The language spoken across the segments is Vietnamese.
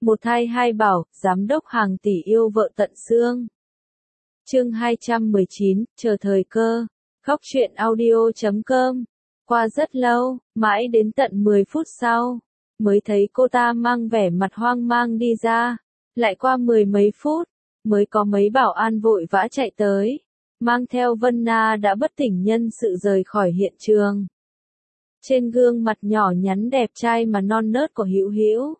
Một thai hai bảo, giám đốc hàng tỷ yêu vợ tận xương. Chương 219, chờ thời cơ. Góc truyện audio.com. Qua rất lâu, mãi đến tận 10 phút sau, mới thấy cô ta mang vẻ mặt hoang mang đi ra. Lại qua 10 mấy phút, mới có mấy bảo an vội vã chạy tới, mang theo Vân Na đã bất tỉnh nhân sự rời khỏi hiện trường. Trên gương mặt nhỏ nhắn đẹp trai mà non nớt của Hữu Hữu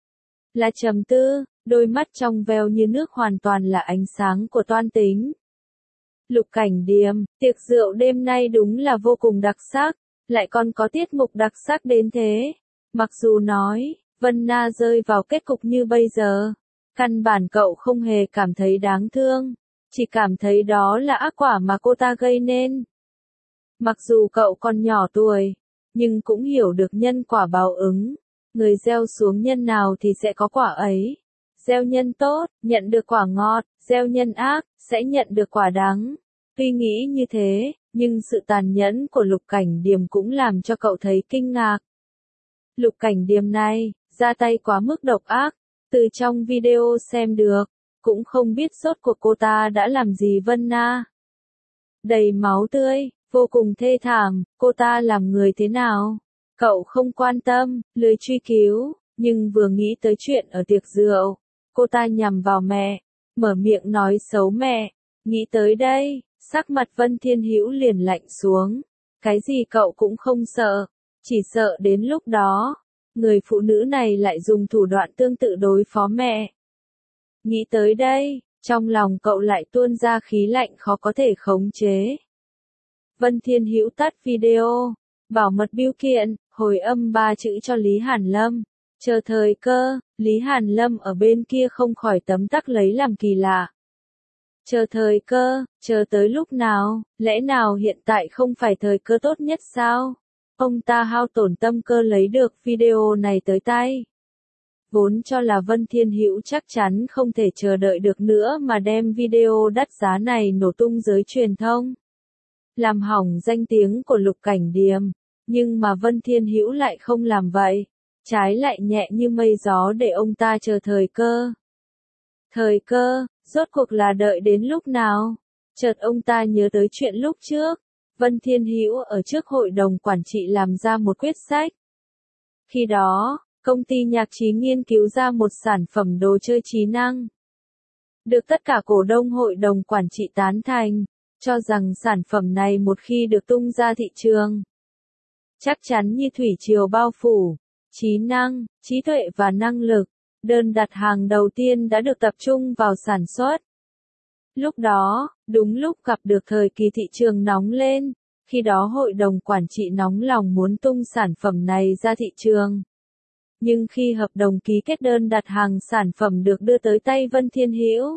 là trầm tư, đôi mắt trong veo như nước hoàn toàn là ánh sáng của toan tính. Lục Cảnh Điềm, tiệc rượu đêm nay đúng là vô cùng đặc sắc, lại còn có tiết mục đặc sắc đến thế. Mặc dù nói, Vân Na rơi vào kết cục như bây giờ, căn bản cậu không hề cảm thấy đáng thương, chỉ cảm thấy đó là ác quả mà cô ta gây nên. Mặc dù cậu còn nhỏ tuổi, nhưng cũng hiểu được nhân quả báo ứng, người gieo xuống nhân nào thì sẽ có quả ấy. Gieo nhân tốt, nhận được quả ngọt, gieo nhân ác, sẽ nhận được quả đắng. Tuy nghĩ như thế, nhưng sự tàn nhẫn của Lục Cảnh Điềm cũng làm cho cậu thấy kinh ngạc. Lục Cảnh Điềm này, ra tay quá mức độc ác, từ trong video xem được, cũng không biết rốt cuộc cô ta đã làm gì Vân Na. Đầy máu tươi, vô cùng thê thảm, cô ta làm người thế nào? Cậu không quan tâm, lười truy cứu, nhưng vừa nghĩ tới chuyện ở tiệc rượu, cô ta nhằm vào mẹ, mở miệng nói xấu mẹ. Nghĩ tới đây, sắc mặt Vân Thiên Hữu liền lạnh xuống. Cái gì cậu cũng không sợ, chỉ sợ đến lúc đó, người phụ nữ này lại dùng thủ đoạn tương tự đối phó mẹ. Nghĩ tới đây, trong lòng cậu lại tuôn ra khí lạnh khó có thể khống chế. Vân Thiên Hữu tắt video, bảo mật bưu kiện, hồi âm 3 chữ cho Lý Hàn Lâm. Chờ thời cơ, Lý Hàn Lâm ở bên kia không khỏi tấm tắc lấy làm kỳ lạ. Chờ thời cơ, chờ tới lúc nào, lẽ nào hiện tại không phải thời cơ tốt nhất sao? Ông ta hao tổn tâm cơ lấy được video này tới tay. Vốn cho là Vân Thiên Hữu chắc chắn không thể chờ đợi được nữa mà đem video đắt giá này nổ tung giới truyền thông. Làm hỏng danh tiếng của Lục Cảnh Điềm, nhưng mà Vân Thiên Hữu lại không làm vậy. Trái lại nhẹ như mây gió để ông ta chờ thời cơ. Thời cơ, rốt cuộc là đợi đến lúc nào? Chợt ông ta nhớ tới chuyện lúc trước, Vân Thiên Hữu ở trước hội đồng quản trị làm ra một quyết sách. Khi đó, công ty nhạc trí nghiên cứu ra một sản phẩm đồ chơi trí năng. Được tất cả cổ đông hội đồng quản trị tán thành, cho rằng sản phẩm này một khi được tung ra thị trường, chắc chắn như thủy triều bao phủ, trí năng, trí tuệ và năng lực. Đơn đặt hàng đầu tiên đã được tập trung vào sản xuất. Lúc đó, đúng lúc gặp được thời kỳ thị trường nóng lên, khi đó hội đồng quản trị nóng lòng muốn tung sản phẩm này ra thị trường. Nhưng khi hợp đồng ký kết đơn đặt hàng sản phẩm được đưa tới tay Vân Thiên Hữu,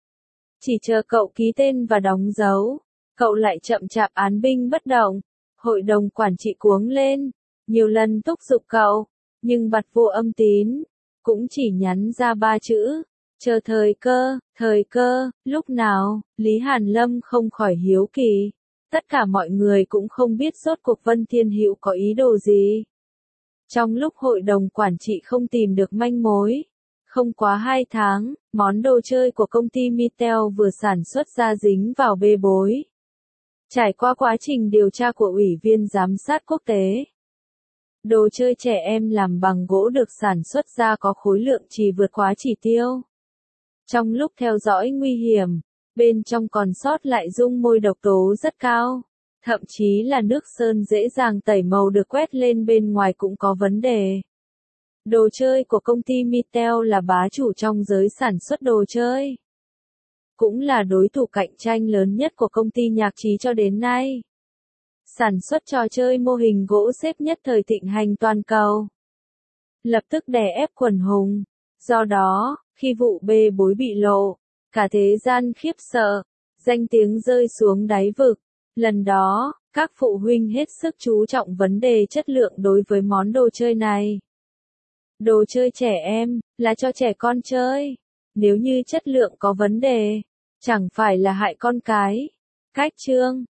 chỉ chờ cậu ký tên và đóng dấu, cậu lại chậm chạp án binh bất động. Hội đồng quản trị cuống lên, nhiều lần thúc giục cậu, nhưng bặt vô âm tín. Cũng chỉ nhắn ra 3 chữ, chờ thời cơ, lúc nào, Lý Hàn Lâm không khỏi hiếu kỳ. Tất cả mọi người cũng không biết rốt cuộc Vân Thiên Hữu có ý đồ gì. Trong lúc hội đồng quản trị không tìm được manh mối, không quá 2 tháng, món đồ chơi của công ty Mitel vừa sản xuất ra dính vào bê bối. Trải qua quá trình điều tra của Ủy viên Giám sát Quốc tế, đồ chơi trẻ em làm bằng gỗ được sản xuất ra có khối lượng chỉ vượt quá chỉ tiêu. Trong lúc theo dõi nguy hiểm, bên trong còn sót lại dung môi độc tố rất cao. Thậm chí là nước sơn dễ dàng tẩy màu được quét lên bên ngoài cũng có vấn đề. Đồ chơi của công ty Mitel là bá chủ trong giới sản xuất đồ chơi. Cũng là đối thủ cạnh tranh lớn nhất của công ty nhạc trí cho đến nay. Sản xuất trò chơi mô hình gỗ xếp nhất thời thịnh hành toàn cầu. Lập tức đè ép quần hùng. Do đó, khi vụ bê bối bị lộ, cả thế gian khiếp sợ, danh tiếng rơi xuống đáy vực. Lần đó, các phụ huynh hết sức chú trọng vấn đề chất lượng đối với món đồ chơi này. Đồ chơi trẻ em, là cho trẻ con chơi. Nếu như chất lượng có vấn đề, chẳng phải là hại con cái. Cách chương,